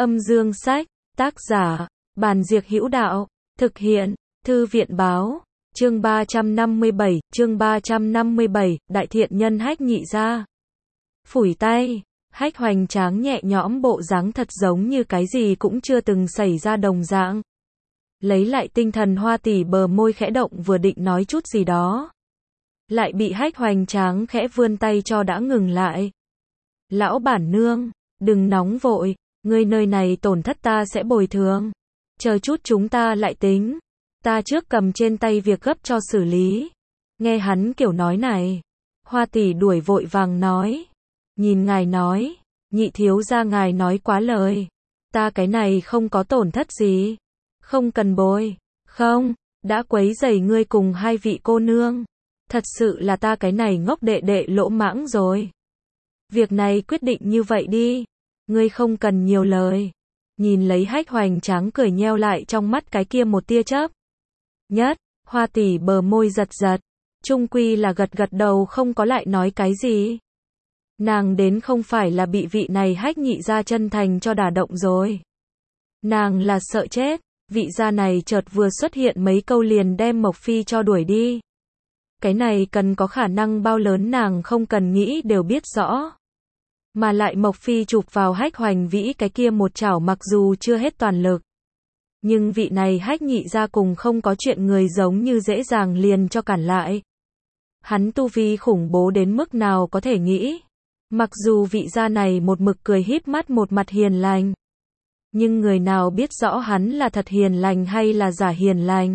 Âm dương sách, tác giả, Bàn Diệc Hữu Đạo, thực hiện, Thư viện báo, chương 357, Đại Thiện Nhân Hách Nhị Gia. Phủi tay, Hách Hoành Tráng nhẹ nhõm bộ dáng thật giống như cái gì cũng chưa từng xảy ra đồng dạng. Lấy lại tinh thần Hoa Tỷ bờ môi khẽ động vừa định nói chút gì đó. Lại bị Hách Hoành Tráng khẽ vươn tay cho đã ngừng lại. Lão bản nương, đừng nóng vội, ngươi nơi này tổn thất ta sẽ bồi thường. Chờ chút chúng ta lại tính. Ta trước cầm trên tay việc gấp cho xử lý. Nghe hắn kiểu nói này. Hoa Tỷ đuổi vội vàng nói. Nhìn ngài nói, nhị thiếu gia ngài nói quá lời. Ta cái này không có tổn thất gì. Không cần bồi. Không, đã quấy rầy ngươi cùng hai vị cô nương. Thật sự là ta cái này ngốc đệ đệ lỗ mãng rồi. Việc này quyết định như vậy đi. Ngươi không cần nhiều lời. Nhìn lấy Hách Hoành Tráng cười nheo lại trong mắt cái kia một tia chớp. Nhất, Hoa Tỷ bờ môi giật giật. Trung quy là gật gật đầu không có lại nói cái gì. Nàng đến không phải là bị vị này Hách nhị gia chân thành cho đả động rồi. Nàng là sợ chết. Vị gia này chợt vừa xuất hiện mấy câu liền đem Mộc Phi cho đuổi đi. Cái này cần có khả năng bao lớn nàng không cần nghĩ đều biết rõ. Mà lại Mộc Phi chụp vào Hách Hoành Vĩ cái kia một chảo mặc dù chưa hết toàn lực. Nhưng vị này Hách nhị gia cùng không có chuyện người giống như dễ dàng liền cho cản lại. Hắn tu vi khủng bố đến mức nào có thể nghĩ. Mặc dù vị gia này một mực cười híp mắt một mặt hiền lành. Nhưng người nào biết rõ hắn là thật hiền lành hay là giả hiền lành.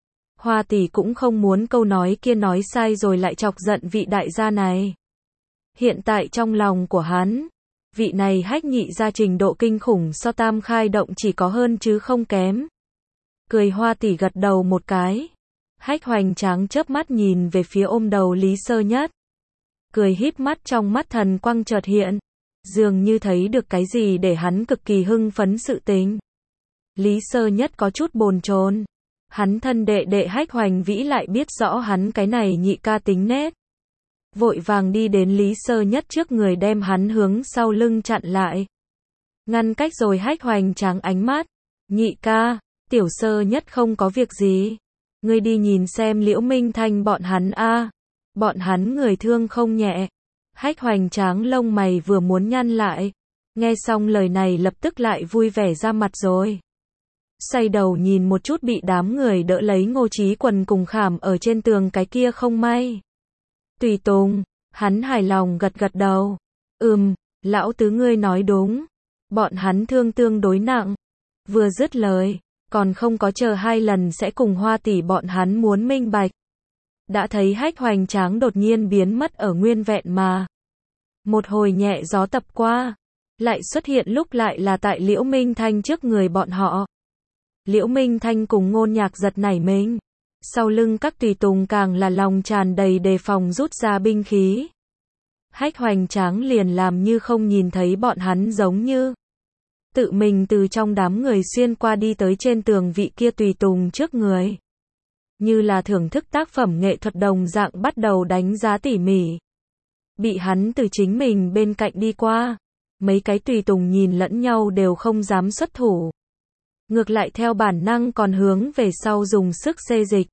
Hoa Tỷ cũng không muốn câu nói kia nói sai rồi lại chọc giận vị đại gia này. Hiện tại trong lòng của hắn, vị này Hách nhị gia trình độ kinh khủng so Tam Khai Động chỉ có hơn chứ không kém. Cười Hoa Tỷ gật đầu một cái. Hách Hoành Tráng chớp mắt nhìn về phía ôm đầu Lý Sơ Nhất. Cười híp mắt trong mắt thần quang chợt hiện. Dường như thấy được cái gì để hắn cực kỳ hưng phấn sự tình. Lý Sơ Nhất có chút bồn chồn. Hắn thân đệ đệ Hách Hoành Vĩ lại biết rõ hắn cái này nhị ca tính nết. Vội vàng đi đến Lý Sơ Nhất trước người đem hắn hướng sau lưng chặn lại. Ngăn cách rồi Hách Hoành Tráng ánh mắt. Nhị ca, Tiểu Sơ Nhất không có việc gì. Ngươi đi nhìn xem Liễu Minh Thanh bọn hắn a. Bọn hắn người thương không nhẹ. Hách Hoành Tráng lông mày vừa muốn nhăn lại. Nghe xong lời này lập tức lại vui vẻ ra mặt rồi. Xoay đầu nhìn một chút bị đám người đỡ lấy Ngô Chí Quần cùng khảm ở trên tường cái kia không may. Tùy tùng, hắn hài lòng gật gật đầu. Lão tứ ngươi nói đúng. Bọn hắn thương tương đối nặng. Vừa dứt lời, còn không có chờ hai lần sẽ cùng Hoa Tỷ bọn hắn muốn minh bạch. Đã thấy Hách Hoành Tráng đột nhiên biến mất ở nguyên vẹn mà. Một hồi nhẹ gió tập qua, lại xuất hiện lúc lại là tại Liễu Minh Thanh trước người bọn họ. Liễu Minh Thanh cùng Ngôn Nhạc giật nảy mình. Sau lưng các tùy tùng càng là lòng tràn đầy đề phòng rút ra binh khí. Hách Hoành Tráng liền làm như không nhìn thấy bọn hắn giống như. Tự mình từ trong đám người xuyên qua đi tới trên tường vị kia tùy tùng trước người. Như là thưởng thức tác phẩm nghệ thuật đồng dạng bắt đầu đánh giá tỉ mỉ. Bị hắn từ chính mình bên cạnh đi qua. Mấy cái tùy tùng nhìn lẫn nhau đều không dám xuất thủ. Ngược lại theo bản năng còn hướng về sau dùng sức xê dịch.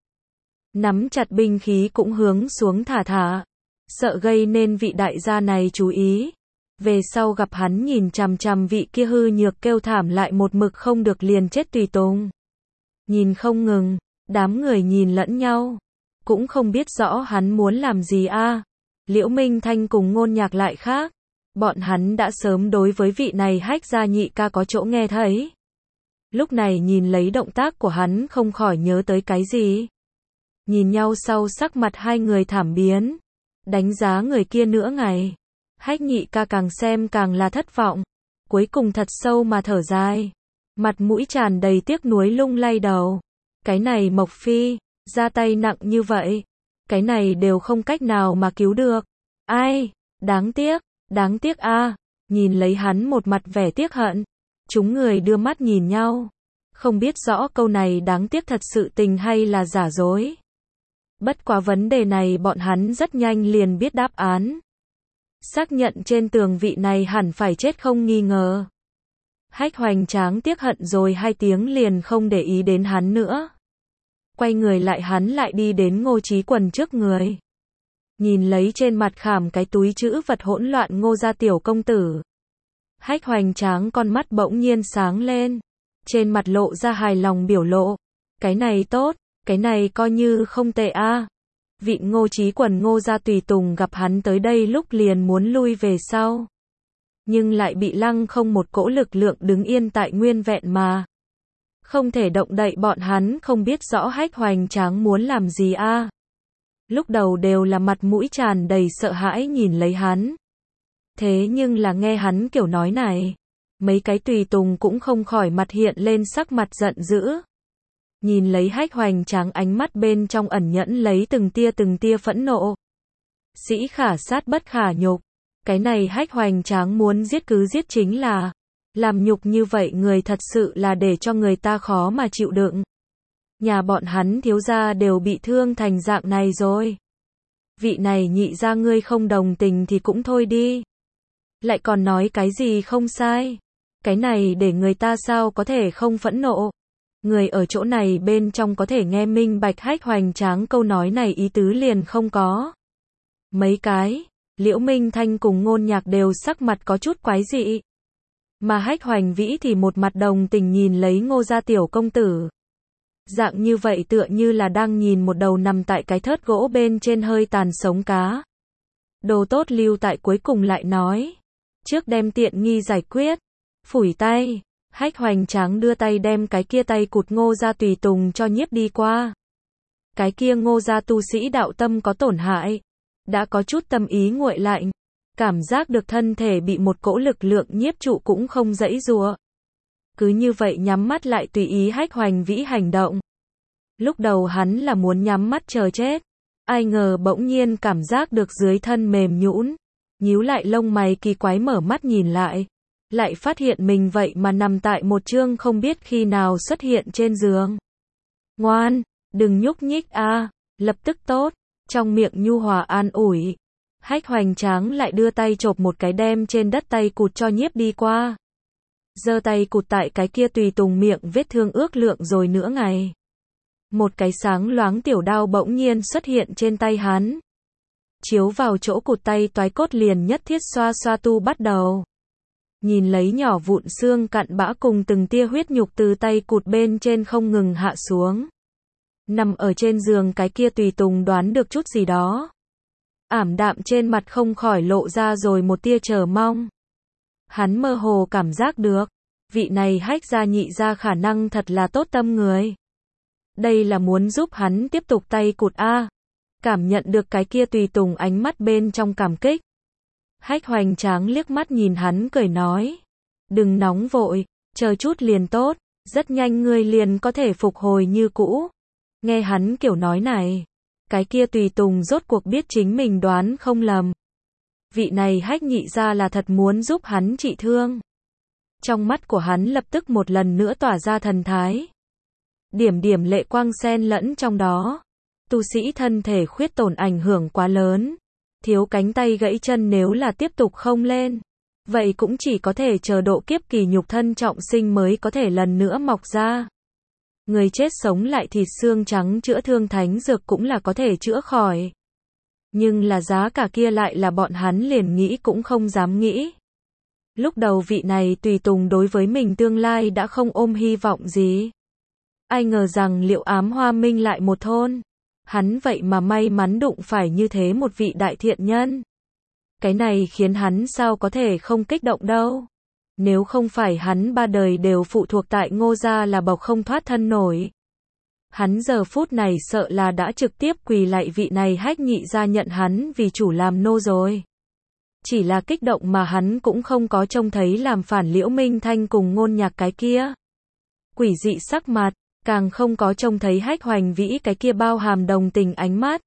Nắm chặt binh khí cũng hướng xuống thả thả. Sợ gây nên vị đại gia này chú ý. Về sau gặp hắn nhìn chằm chằm vị kia hư nhược kêu thảm lại một mực không được liền chết tùy tùng. Nhìn không ngừng, đám người nhìn lẫn nhau. Cũng không biết rõ hắn muốn làm gì a. Liễu Minh Thanh cùng Ngôn Nhạc lại khác. Bọn hắn đã sớm đối với vị này Hách gia nhị ca có chỗ nghe thấy. Lúc này nhìn lấy động tác của hắn không khỏi nhớ tới cái gì. Nhìn nhau sau sắc mặt hai người thảm biến. Đánh giá người kia nữa ngày. Hách nhị ca càng xem càng là thất vọng. Cuối cùng thật sâu mà thở dài. Mặt mũi tràn đầy tiếc nuối lung lay đầu. Cái này Mộc Phi, ra tay nặng như vậy. Cái này đều không cách nào mà cứu được. Ai, đáng tiếc a. Nhìn lấy hắn một mặt vẻ tiếc hận. Chúng người đưa mắt nhìn nhau. Không biết rõ câu này đáng tiếc thật sự tình hay là giả dối. Bất quá vấn đề này bọn hắn rất nhanh liền biết đáp án. Xác nhận trên tường vị này hẳn phải chết không nghi ngờ. Hách Hoành Tráng tiếc hận rồi 2 tiếng liền không để ý đến hắn nữa. Quay người lại hắn lại đi đến Ngô Chí Quần trước người. Nhìn lấy trên mặt khảm cái túi trữ vật hỗn loạn Ngô gia tiểu công tử. Hách Hoành Tráng con mắt bỗng nhiên sáng lên. Trên mặt lộ ra hài lòng biểu lộ. Cái này tốt, cái này coi như không tệ a. Vị Ngô Chí Quần Ngô gia tùy tùng gặp hắn tới đây lúc liền muốn lui về sau. Nhưng lại bị lăng không một cỗ lực lượng đứng yên tại nguyên vẹn mà. Không thể động đậy bọn hắn không biết rõ Hách Hoành Tráng muốn làm gì a. Lúc đầu đều là mặt mũi tràn đầy sợ hãi nhìn lấy hắn. Thế nhưng là nghe hắn kiểu nói này. Mấy cái tùy tùng cũng không khỏi mặt hiện lên sắc mặt giận dữ. Nhìn lấy Hách Hoành Tráng ánh mắt bên trong ẩn nhẫn lấy từng tia phẫn nộ. Sĩ khả sát bất khả nhục. Cái này Hách Hoành Tráng muốn giết cứ giết chính là. Làm nhục như vậy người thật sự là để cho người ta khó mà chịu đựng. Nhà bọn hắn thiếu gia đều bị thương thành dạng này rồi. Vị này nhị gia ngươi không đồng tình thì cũng thôi đi. Lại còn nói cái gì không sai. Cái này để người ta sao có thể không phẫn nộ. Người ở chỗ này bên trong có thể nghe minh bạch Hách Hoành Tráng câu nói này ý tứ liền không có. Mấy cái, Liễu Minh Thanh cùng Ngôn Nhạc đều sắc mặt có chút quái dị. Mà Hách Hoành Vĩ thì một mặt đồng tình nhìn lấy Ngô gia tiểu công tử. Dạng như vậy tựa như là đang nhìn một đầu nằm tại cái thớt gỗ bên trên hơi tàn sống cá. Đồ tốt lưu tại cuối cùng lại nói. Trước đem tiện nghi giải quyết. Phủi tay. Hách Hoành Tráng đưa tay đem cái kia tay cụt Ngô gia tùy tùng cho nhiếp đi qua. Cái kia Ngô gia tu sĩ đạo tâm có tổn hại. Đã có chút tâm ý nguội lạnh. Cảm giác được thân thể bị một cỗ lực lượng nhiếp trụ cũng không giãy giụa. Cứ như vậy nhắm mắt lại tùy ý Hách Hoành Vĩ hành động. Lúc đầu hắn là muốn nhắm mắt chờ chết. Ai ngờ bỗng nhiên cảm giác được dưới thân mềm nhũn. Nhíu lại lông mày kỳ quái mở mắt nhìn lại. Lại phát hiện mình vậy mà nằm tại một chương không biết khi nào xuất hiện trên giường. Ngoan, đừng nhúc nhích a, lập tức tốt. Trong miệng nhu hòa an ủi. Hách Hoành Tráng lại đưa tay chộp một cái đem trên đất tay cụt cho nhiếp đi qua. Giơ tay cụt tại cái kia tùy tùng miệng vết thương ước lượng rồi nửa ngày. Một cái sáng loáng tiểu đao bỗng nhiên xuất hiện trên tay hắn. Chiếu vào chỗ cụt tay toái cốt liền nhất thiết xoa xoa tu bắt đầu. Nhìn lấy nhỏ vụn xương cặn bã cùng từng tia huyết nhục từ tay cụt bên trên không ngừng hạ xuống. Nằm ở trên giường cái kia tùy tùng đoán được chút gì đó. Ảm đạm trên mặt không khỏi lộ ra rồi một tia chờ mong. Hắn mơ hồ cảm giác được. Vị này Hách gia nhị gia khả năng thật là tốt tâm người. Đây là muốn giúp hắn tiếp tục tay cụt a. Cảm nhận được cái kia tùy tùng ánh mắt bên trong cảm kích. Hách Hoành Tráng liếc mắt nhìn hắn cười nói. Đừng nóng vội, chờ chút liền tốt, rất nhanh ngươi liền có thể phục hồi như cũ. Nghe hắn kiểu nói này. Cái kia tùy tùng rốt cuộc biết chính mình đoán không lầm. Vị này Hách nhị gia là thật muốn giúp hắn trị thương. Trong mắt của hắn lập tức một lần nữa tỏa ra thần thái. Điểm điểm lệ quang xen lẫn trong đó. Tu sĩ thân thể khuyết tổn ảnh hưởng quá lớn. Thiếu cánh tay gãy chân nếu là tiếp tục không lên. Vậy cũng chỉ có thể chờ độ kiếp kỳ nhục thân trọng sinh mới có thể lần nữa mọc ra. Người chết sống lại thịt xương trắng chữa thương thánh dược cũng là có thể chữa khỏi. Nhưng là giá cả kia lại là bọn hắn liền nghĩ cũng không dám nghĩ. Lúc đầu vị này tùy tùng đối với mình tương lai đã không ôm hy vọng gì. Ai ngờ rằng Liệu Ám Hoa Minh lại một thôn. Hắn vậy mà may mắn đụng phải như thế một vị đại thiện nhân. Cái này khiến hắn sao có thể không kích động đâu. Nếu không phải hắn ba đời đều phụ thuộc tại Ngô gia là bộc không thoát thân nổi. Hắn giờ phút này sợ là đã trực tiếp quỳ lạy vị này Hách nhị gia nhận hắn vì chủ làm nô rồi. Chỉ là kích động mà hắn cũng không có trông thấy làm phản Liễu Minh Thanh cùng Ngôn Nhạc cái kia. Quỷ dị sắc mặt, càng không có trông thấy Hách Hoành Vĩ cái kia bao hàm đồng tình ánh mắt.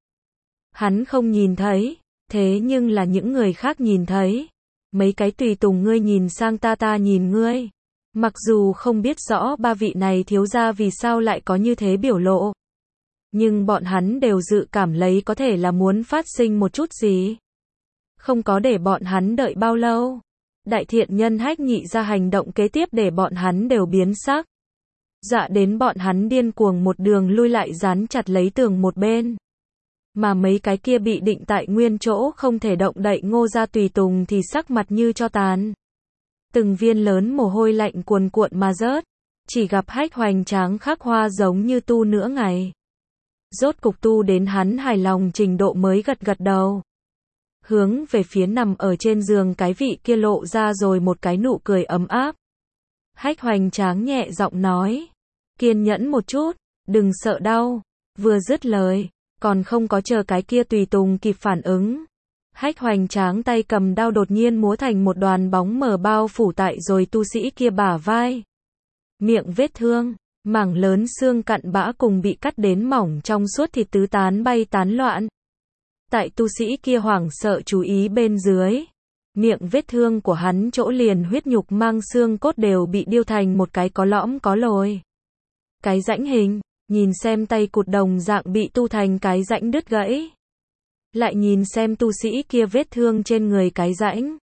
Hắn không nhìn thấy, thế nhưng là những người khác nhìn thấy. Mấy cái tùy tùng ngươi nhìn sang ta nhìn ngươi. Mặc dù không biết rõ ba vị này thiếu gia vì sao lại có như thế biểu lộ. Nhưng bọn hắn đều dự cảm lấy có thể là muốn phát sinh một chút gì. Không có để bọn hắn đợi bao lâu. Đại thiện nhân Hách Nhị Gia hành động kế tiếp để bọn hắn đều biến sắc. Dọa đến bọn hắn điên cuồng một đường lui lại dán chặt lấy tường một bên. Mà mấy cái kia bị định tại nguyên chỗ không thể động đậy Ngô gia tùy tùng thì sắc mặt như cho tàn. Từng viên lớn mồ hôi lạnh cuồn cuộn mà rớt. Chỉ gặp Hách hoành tráng khắc hoa giống như tu nửa ngày. Rốt cục tu đến hắn hài lòng trình độ mới gật gật đầu. Hướng về phía nằm ở trên giường cái vị kia lộ ra rồi một cái nụ cười ấm áp. Hách hoành tráng nhẹ giọng nói. Kiên nhẫn một chút, đừng sợ đau. Vừa dứt lời, còn không có chờ cái kia tùy tùng kịp phản ứng. Hách hoành tráng tay cầm đao đột nhiên múa thành một đoàn bóng mờ bao phủ tại rồi tu sĩ kia bả vai. Miệng vết thương, mảng lớn xương cặn bã cùng bị cắt đến mỏng trong suốt thịt tứ tán bay tán loạn. Tại tu sĩ kia hoảng sợ chú ý bên dưới. Miệng vết thương của hắn chỗ liền huyết nhục mang xương cốt đều bị điêu thành một cái có lõm có lồi. Cái rãnh hình, nhìn xem tay cụt đồng dạng bị tu thành cái rãnh đứt gãy. Lại nhìn xem tu sĩ kia vết thương trên người cái rãnh.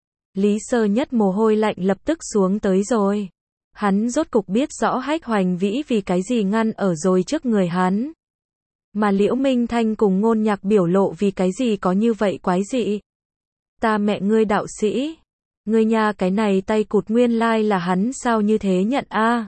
Lý Sơ Nhất mồ hôi lạnh lập tức xuống tới rồi. Hắn rốt cục biết rõ Hách Hoành Vĩ vì cái gì ngăn ở rồi trước người hắn. Mà Liễu Minh Thanh cùng Ngôn Nhạc biểu lộ vì cái gì có như vậy quái dị. Ta mẹ ngươi đạo sĩ. Ngươi nha cái này tay cụt nguyên lai là hắn sao như thế nhận a?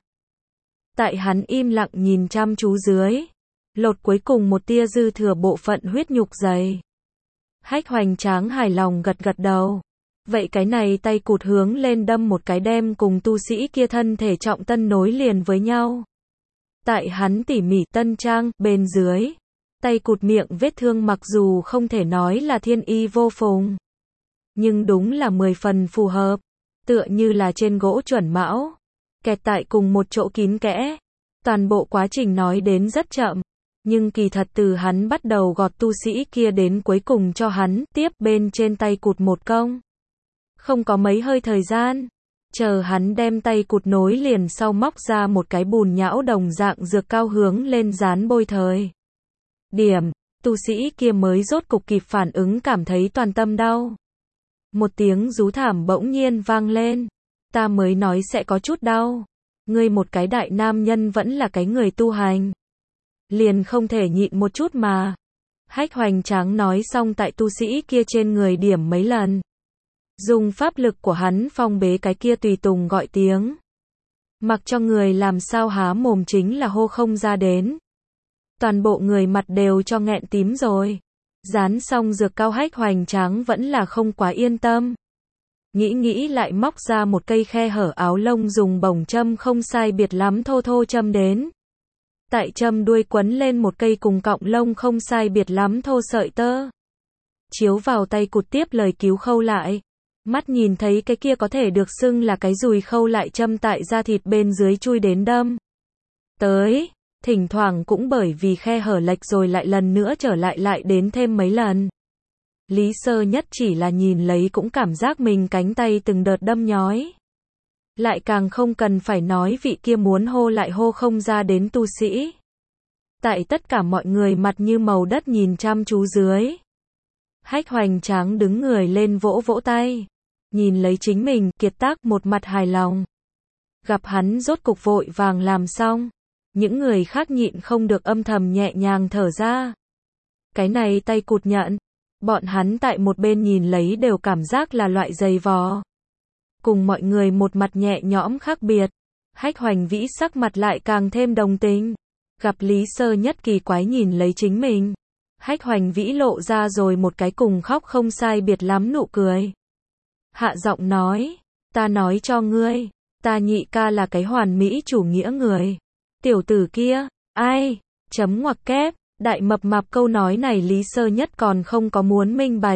Tại hắn im lặng nhìn chăm chú dưới. Lột cuối cùng một tia dư thừa bộ phận huyết nhục dày. Hách hoành tráng hài lòng gật gật đầu. Vậy cái này tay cụt hướng lên đâm một cái đem cùng tu sĩ kia thân thể trọng tân nối liền với nhau. Tại hắn tỉ mỉ tân trang, bên dưới. Tay cụt miệng vết thương mặc dù không thể nói là thiên y vô phùng. Nhưng đúng là 10 phần phù hợp. Tựa như là trên gỗ chuẩn mão. Kẹt tại cùng một chỗ kín kẽ. Toàn bộ quá trình nói đến rất chậm. Nhưng kỳ thật từ hắn bắt đầu gọt tu sĩ kia đến cuối cùng cho hắn tiếp bên trên tay cụt một công. Không có mấy hơi thời gian. Chờ hắn đem tay cụt nối liền sau móc ra một cái bùn nhão đồng dạng dược cao hướng lên dán bôi thời. Điểm, tu sĩ kia mới rốt cục kịp phản ứng cảm thấy toàn tâm đau. Một tiếng rú thảm bỗng nhiên vang lên. Ta mới nói sẽ có chút đau. Ngươi một cái đại nam nhân vẫn là cái người tu hành. Liền không thể nhịn một chút mà. Hách hoành tráng nói xong tại tu sĩ kia trên người điểm mấy lần. Dùng pháp lực của hắn phong bế cái kia tùy tùng gọi tiếng. Mặc cho người làm sao há mồm chính là hô không ra đến. Toàn bộ người mặt đều cho nghẹn tím rồi. Dán xong dược cao Hách hoành tráng vẫn là không quá yên tâm. Nghĩ lại móc ra một cây khe hở áo lông dùng bổng châm không sai biệt lắm thô thô châm đến. Tại châm đuôi quấn lên một cây cùng cọng lông không sai biệt lắm thô sợi tơ. Chiếu vào tay cụt tiếp lời cứu khâu lại. Mắt nhìn thấy cái kia có thể được xưng là cái dùi khâu lại châm tại da thịt bên dưới chui đến đâm. Tới, thỉnh thoảng cũng bởi vì khe hở lệch rồi lại lần nữa trở lại đến thêm mấy lần. Lý Sơ Nhất chỉ là nhìn lấy cũng cảm giác mình cánh tay từng đợt đâm nhói. Lại càng không cần phải nói vị kia muốn hô lại hô không ra đến tu sĩ. Tại tất cả mọi người mặt như màu đất nhìn chăm chú dưới. Hách hoành tráng đứng người lên vỗ vỗ tay. Nhìn lấy chính mình kiệt tác một mặt hài lòng. Gặp hắn rốt cục vội vàng làm xong. Những người khác nhịn không được âm thầm nhẹ nhàng thở ra. Cái này tay cụt nhận. Bọn hắn tại một bên nhìn lấy đều cảm giác là loại dày vò. Cùng mọi người một mặt nhẹ nhõm khác biệt. Hách hoành vĩ sắc mặt lại càng thêm đồng tình. Gặp Lý Sơ Nhất kỳ quái nhìn lấy chính mình. Hách hoành vĩ lộ ra rồi một cái cùng khóc không sai biệt lắm nụ cười. Hạ giọng nói. Ta nói cho ngươi. Ta nhị ca là cái hoàn mỹ chủ nghĩa người. Tiểu tử kia. Ai. Chấm ngoặc kép. Đại mập mạp câu nói này Lý Sơ Nhất còn không có muốn minh bạch.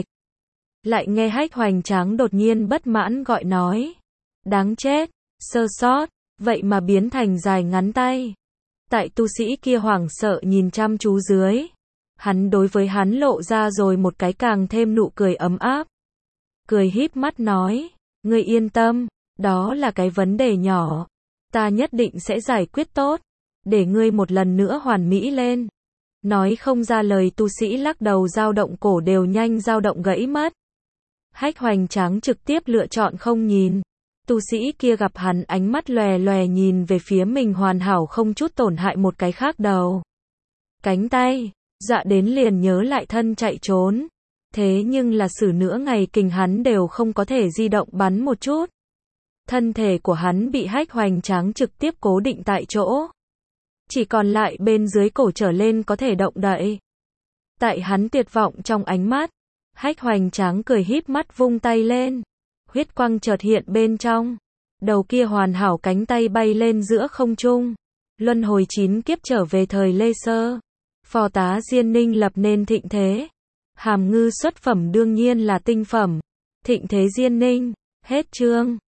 Lại nghe Hách hoành tráng đột nhiên bất mãn gọi nói. Đáng chết. Sơ sót. Vậy mà biến thành dài ngắn tay. Tại tu sĩ kia hoảng sợ nhìn chăm chú dưới. Hắn đối với hắn lộ ra rồi một cái càng thêm nụ cười ấm áp. Cười híp mắt nói. Ngươi yên tâm. Đó là cái vấn đề nhỏ. Ta nhất định sẽ giải quyết tốt. Để ngươi một lần nữa hoàn mỹ lên. Nói không ra lời tu sĩ lắc đầu dao động cổ đều nhanh dao động gãy mất. Hách hoành tráng trực tiếp lựa chọn không nhìn. Tu sĩ kia gặp hắn ánh mắt lòe lòe nhìn về phía mình hoàn hảo không chút tổn hại một cái khác đầu. Cánh tay, dọa đến liền nhớ lại thân chạy trốn. Thế nhưng là xử nửa ngày kình hắn đều không có thể di động bắn một chút. Thân thể của hắn bị hách hoành tráng trực tiếp cố định tại chỗ. Chỉ còn lại bên dưới cổ trở lên có thể động đậy. Tại hắn tuyệt vọng trong ánh mắt, hách hoành tráng cười híp mắt vung tay lên. Huyết quang chợt hiện bên trong. Đầu kia hoàn hảo cánh tay bay lên giữa không trung. Luân hồi 9 kiếp trở về thời Lê Sơ. Phò tá Diên Ninh lập nên thịnh thế. Hàm ngư xuất phẩm đương nhiên là tinh phẩm. Thịnh thế Diên Ninh. Hết chương.